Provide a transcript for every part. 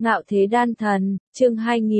Ngạo thế đan thần, chương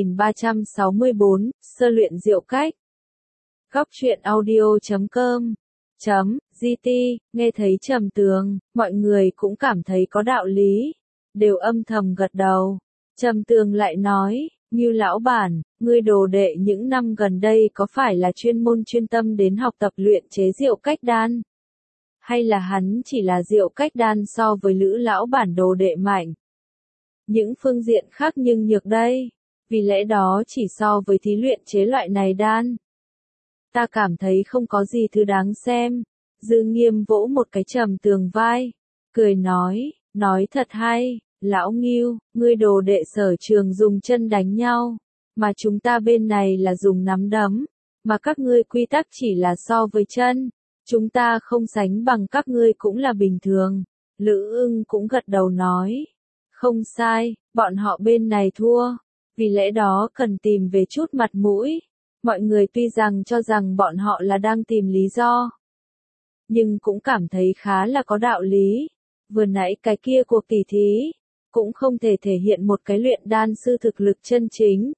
2364, sơ luyện diệu cách. Góc truyện audio.com .gt, nghe thấy Trầm Tường, mọi người cũng cảm thấy có đạo lý, đều âm thầm gật đầu. Trầm Tường lại nói, Ngưu lão bản, ngươi đồ đệ những năm gần đây có phải là chuyên môn chuyên tâm đến học tập luyện chế diệu cách đan? Hay là hắn chỉ là diệu cách đan so với Lữ lão bản đồ đệ mạnh? Những phương diện khác nhưng nhược đây, vì lẽ đó chỉ so với thí luyện chế loại này đan. Ta cảm thấy không có gì thứ đáng xem. Dư Nghiêm vỗ một cái Trầm Tường vai, cười nói thật hay, lão Ngưu, ngươi đồ đệ Sở Trường dùng chân đánh nhau, mà chúng ta bên này là dùng nắm đấm, mà các ngươi quy tắc chỉ là so với chân, chúng ta không sánh bằng các ngươi cũng là bình thường. Lữ Ưng cũng gật đầu nói, không sai, bọn họ bên này thua, vì lẽ đó cần tìm về chút mặt mũi. Mọi người tuy rằng cho rằng bọn họ là đang tìm lý do, nhưng cũng cảm thấy khá là có đạo lý. Vừa nãy cái kia cuộc tỉ thí, cũng không thể thể hiện một cái luyện đan sư thực lực chân chính.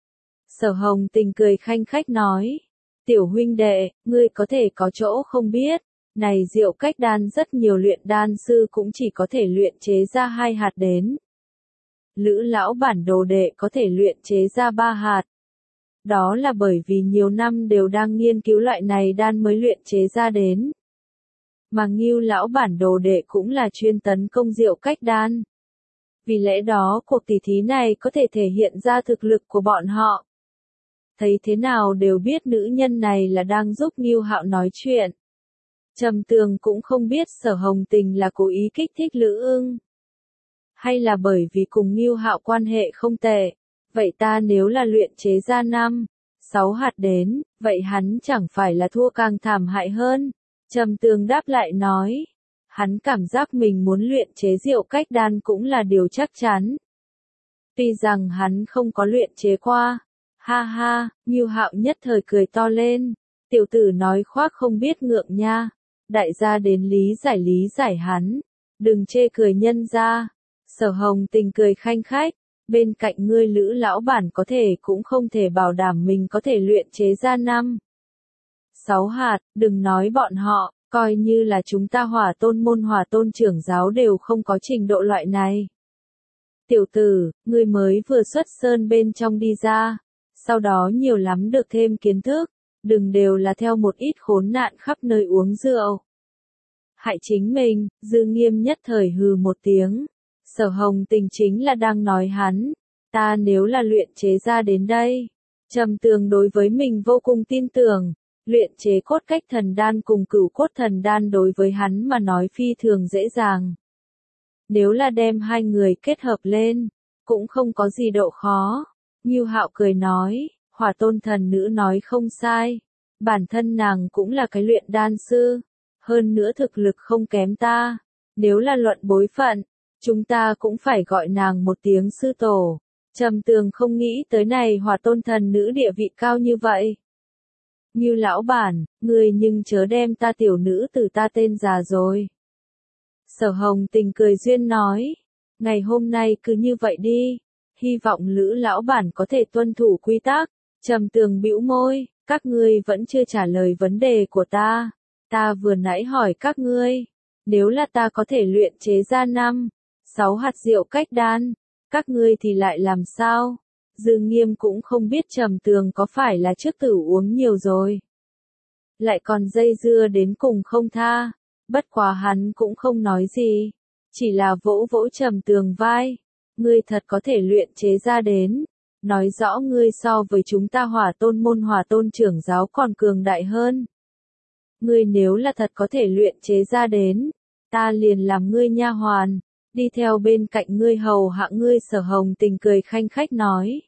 Sở Hồng Tình cười khanh khách nói, tiểu huynh đệ, ngươi có thể có chỗ không biết, này diệu cách đan rất nhiều luyện đan sư cũng chỉ có thể luyện chế ra 2 hạt đến. Lữ lão bản đồ đệ có thể luyện chế ra 3 hạt. Đó là bởi vì nhiều năm đều đang nghiên cứu loại này đan mới luyện chế ra đến. Mà Ngưu lão bản đồ đệ cũng là chuyên tấn công diệu cách đan. Vì lẽ đó cuộc tỉ thí này có thể thể hiện ra thực lực của bọn họ. Thấy thế nào đều biết nữ nhân này là đang giúp Ngưu Hạo nói chuyện. Trầm Tường cũng không biết Sở Hồng Tình là cố ý kích thích Lữ Ưng, hay là bởi vì cùng Ngưu Hạo quan hệ không tệ. Vậy ta nếu là luyện chế ra 5-6 hạt đến, vậy hắn chẳng phải là thua càng thảm hại hơn. Trầm Tường đáp lại nói, hắn cảm giác mình muốn luyện chế diệu cách đan cũng là điều chắc chắn. Tuy rằng hắn không có luyện chế qua. Ha ha, Ngưu Hạo nhất thời cười to lên, tiểu tử nói khoác không biết ngượng nha. Đại gia đến lý giải hắn, đừng chê cười nhân ra. Sở Hồng Tình cười khanh khách, bên cạnh ngươi Lữ lão bản có thể cũng không thể bảo đảm mình có thể luyện chế ra 5-6 hạt, đừng nói bọn họ, coi như là chúng ta Hỏa Tôn môn Hỏa Tôn trưởng giáo đều không có trình độ loại này. Tiểu tử, ngươi mới vừa xuất sơn bên trong đi ra, sau đó nhiều lắm được thêm kiến thức, đừng đều là theo một ít khốn nạn khắp nơi uống rượu. Hại chính mình. Dư Nghiêm nhất thời hừ một tiếng. Sở Hồng Tình chính là đang nói hắn, ta nếu là luyện chế ra đến đây. Trầm Tường đối với mình vô cùng tin tưởng, luyện chế cốt cách thần đan cùng cửu cốt thần đan đối với hắn mà nói phi thường dễ dàng. Nếu là đem hai người kết hợp lên, cũng không có gì độ khó. Ngưu Hạo cười nói, Hỏa Tôn thần nữ nói không sai, bản thân nàng cũng là cái luyện đan sư, hơn nữa thực lực không kém ta, nếu là luận bối phận, chúng ta cũng phải gọi nàng một tiếng sư tổ. Trầm Tường không nghĩ tới này Hỏa Tôn thần nữ địa vị cao như vậy. Ngưu lão bản, ngươi nhưng chớ đem ta tiểu nữ từ ta tên già rồi. Sở Hồng Tình cười duyên nói, ngày hôm nay cứ như vậy đi, hy vọng Lữ lão bản có thể tuân thủ quy tắc. Trầm Tường bĩu môi, các ngươi vẫn chưa trả lời vấn đề của ta. Ta vừa nãy hỏi các ngươi, nếu là ta có thể luyện chế ra 5-6 hạt diệu cách đan, các ngươi thì lại làm sao? Dư Nghiêm cũng không biết Trầm Tường có phải là trước tử uống nhiều rồi, lại còn dây dưa đến cùng không tha. Bất quá hắn cũng không nói gì, chỉ là vỗ vỗ Trầm Tường vai. Ngươi thật có thể luyện chế ra đến, nói rõ ngươi so với chúng ta Hỏa Tôn môn Hỏa Tôn trưởng giáo còn cường đại hơn. Ngươi nếu là thật có thể luyện chế ra đến, ta liền làm ngươi nha hoàn, đi theo bên cạnh ngươi hầu hạ ngươi. Sở Hồng Tình cười khanh khách nói.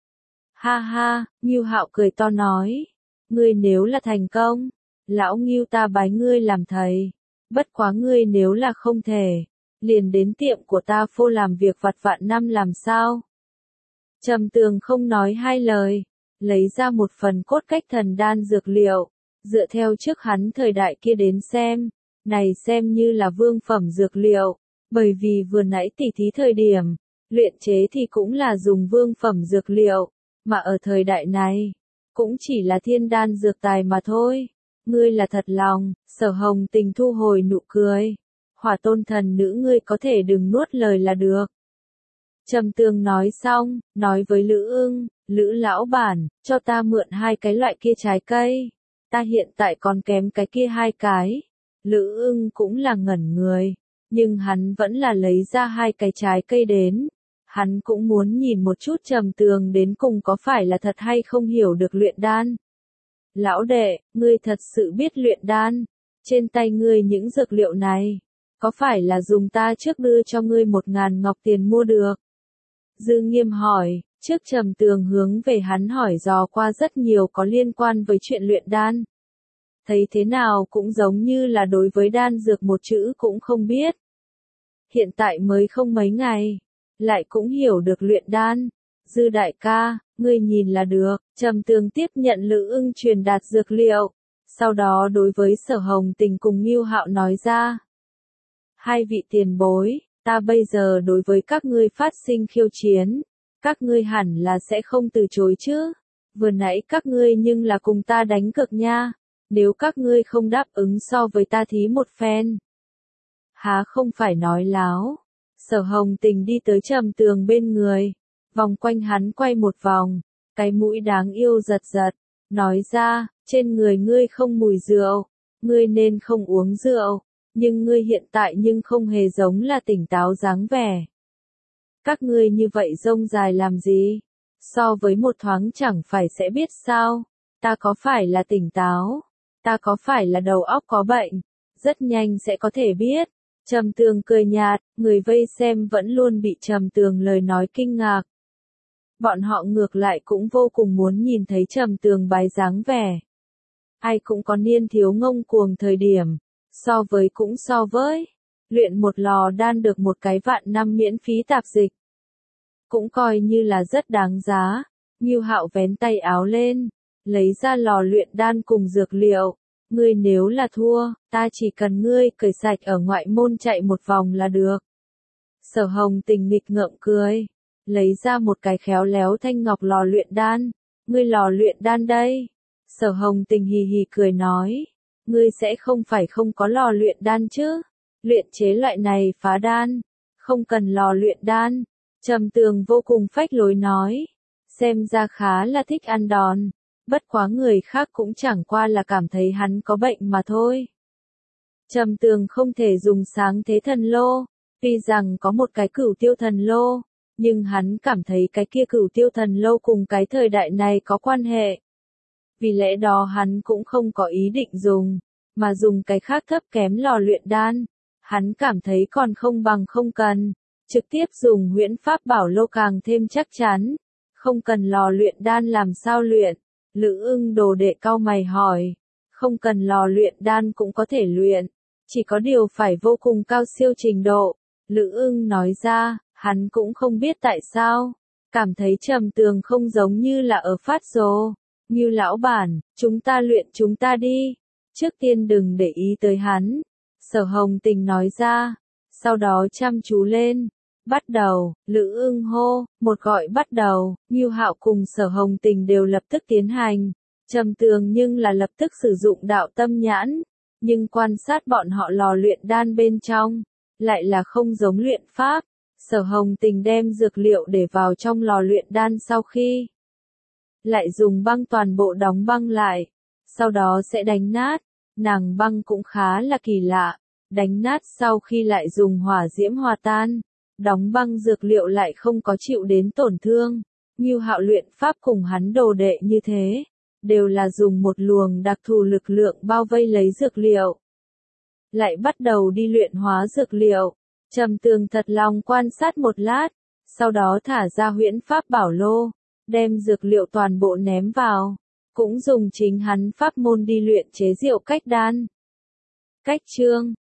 Ha ha, Ngưu Hạo cười to nói, ngươi nếu là thành công, lão Ngưu ta bái ngươi làm thầy, bất quá ngươi nếu là không thể, liền đến tiệm của ta phô làm việc vặt vạn năm làm sao? Trầm Tường không nói hai lời, lấy ra một phần cốt cách thần đan dược liệu, dựa theo trước hắn thời đại kia đến xem, này xem như là vương phẩm dược liệu, bởi vì vừa nãy tỉ thí thời điểm, Luyện chế thì cũng là dùng vương phẩm dược liệu, mà ở thời đại này, cũng chỉ là thiên đan dược tài mà thôi. Ngươi là thật lòng, Sở Hồng Tình thu hồi nụ cười. Hỏa tôn thần nữ ngươi có thể đừng nuốt lời là được. Trầm Tường nói xong, nói với Lữ Ưng, Lữ lão bản, cho ta mượn 2 cái loại kia trái cây. Ta hiện tại còn kém cái kia 2 cái. Lữ Ưng cũng là ngẩn người, nhưng hắn vẫn là lấy ra 2 cái trái cây đến. Hắn cũng muốn nhìn một chút Trầm Tường đến cùng có phải là thật hay không hiểu được luyện đan. Lão đệ, ngươi thật sự biết luyện đan. Trên tay ngươi những dược liệu này, có phải là dùng ta trước đưa cho ngươi 1.000 ngọc tiền mua được? Dư Nghiêm hỏi, trước Trầm Tường hướng về hắn hỏi dò qua rất nhiều có liên quan với chuyện luyện đan. Thấy thế nào cũng giống như là đối với đan dược một chữ cũng không biết. Hiện tại mới không mấy ngày, lại cũng hiểu được luyện đan. Dư đại ca, ngươi nhìn là được. Trầm Tường tiếp nhận Lữ Ưng truyền đạt dược liệu, sau đó đối với Sở Hồng Tình cùng Ngưu Hạo nói ra. 2 vị tiền bối, ta bây giờ đối với các ngươi phát sinh khiêu chiến, các ngươi hẳn là sẽ không từ chối chứ. Vừa nãy các ngươi nhưng là cùng ta đánh cược nha, nếu các ngươi không đáp ứng so với ta thí một phen. Há không phải nói láo. Sở Hồng Tình đi tới Trầm Tường bên người, vòng quanh hắn quay một vòng, cái mũi đáng yêu giật giật, nói ra, trên người ngươi không mùi rượu, ngươi nên không uống rượu, nhưng ngươi hiện tại nhưng không hề giống là tỉnh táo dáng vẻ. Các ngươi như vậy rông dài làm gì? So với một thoáng chẳng phải sẽ biết sao? Ta có phải là tỉnh táo? Ta có phải là đầu óc có bệnh? Rất nhanh sẽ có thể biết. Trầm Tường cười nhạt, người vây xem vẫn luôn bị Trầm Tường lời nói kinh ngạc. Bọn họ ngược lại cũng vô cùng muốn nhìn thấy Trầm Tường bái dáng vẻ. Ai cũng có niên thiếu ngông cuồng thời điểm, so với, luyện một lò đan được 1 cái vạn năm miễn phí tạp dịch. Cũng coi như là rất đáng giá. Ngưu Hạo vén tay áo lên, lấy ra lò luyện đan cùng dược liệu. Ngươi nếu là thua, ta chỉ cần ngươi cởi sạch ở ngoại môn chạy một vòng là được. Sở Hồng Tình nghịch ngợm cười, lấy ra một cái khéo léo thanh ngọc lò luyện đan. Ngươi lò luyện đan đây. Sở Hồng Tình hì hì cười nói, ngươi sẽ không phải không có lò luyện đan chứ? Luyện chế loại này phá đan, không cần lò luyện đan. Trầm Tường vô cùng phách lối nói, xem ra khá là thích ăn đòn. Bất quá người khác cũng chẳng qua là cảm thấy hắn có bệnh mà thôi. Trầm Tường không thể dùng sáng thế thần lô, tuy rằng có một cái cửu tiêu thần lô, nhưng hắn cảm thấy cái kia cửu tiêu thần lô cùng cái thời đại này có quan hệ. Vì lẽ đó hắn cũng không có ý định dùng, mà dùng cái khác thấp kém lò luyện đan. Hắn cảm thấy còn không bằng không cần, trực tiếp dùng huyễn pháp bảo lô càng thêm chắc chắn. Không cần lò luyện đan làm sao luyện? Lữ Ưng đồ đệ cau mày hỏi. Không cần lò luyện đan cũng có thể luyện, chỉ có điều phải vô cùng cao siêu trình độ. Lữ Ưng nói ra, hắn cũng không biết tại sao, cảm thấy Trầm Tường không giống như là ở phát rồ. Như lão bản, chúng ta luyện chúng ta đi, trước tiên đừng để ý tới hắn. Sở Hồng Tình nói ra, sau đó chăm chú lên. Bắt đầu, Lữ Ưng hô, một gọi bắt đầu, Ngưu Hạo cùng Sở Hồng Tình đều lập tức tiến hành. Trầm Tường nhưng là lập tức sử dụng đạo tâm nhãn, nhưng quan sát bọn họ lò luyện đan bên trong, lại là không giống luyện pháp. Sở Hồng Tình đem dược liệu để vào trong lò luyện đan sau khi lại dùng băng toàn bộ đóng băng lại, sau đó sẽ đánh nát. Nàng băng cũng khá là kỳ lạ, đánh nát sau khi lại dùng hỏa diễm hòa tan, đóng băng dược liệu lại không có chịu đến tổn thương. Ngưu Hạo luyện pháp cùng hắn đồ đệ như thế, đều là dùng một luồng đặc thù lực lượng bao vây lấy dược liệu, lại bắt đầu đi luyện hóa dược liệu. Trầm Tường thật lòng quan sát một lát, sau đó thả ra huyễn pháp bảo lô, đem dược liệu toàn bộ ném vào, cũng dùng chính hắn pháp môn đi luyện chế rượu cách đan. Cách chương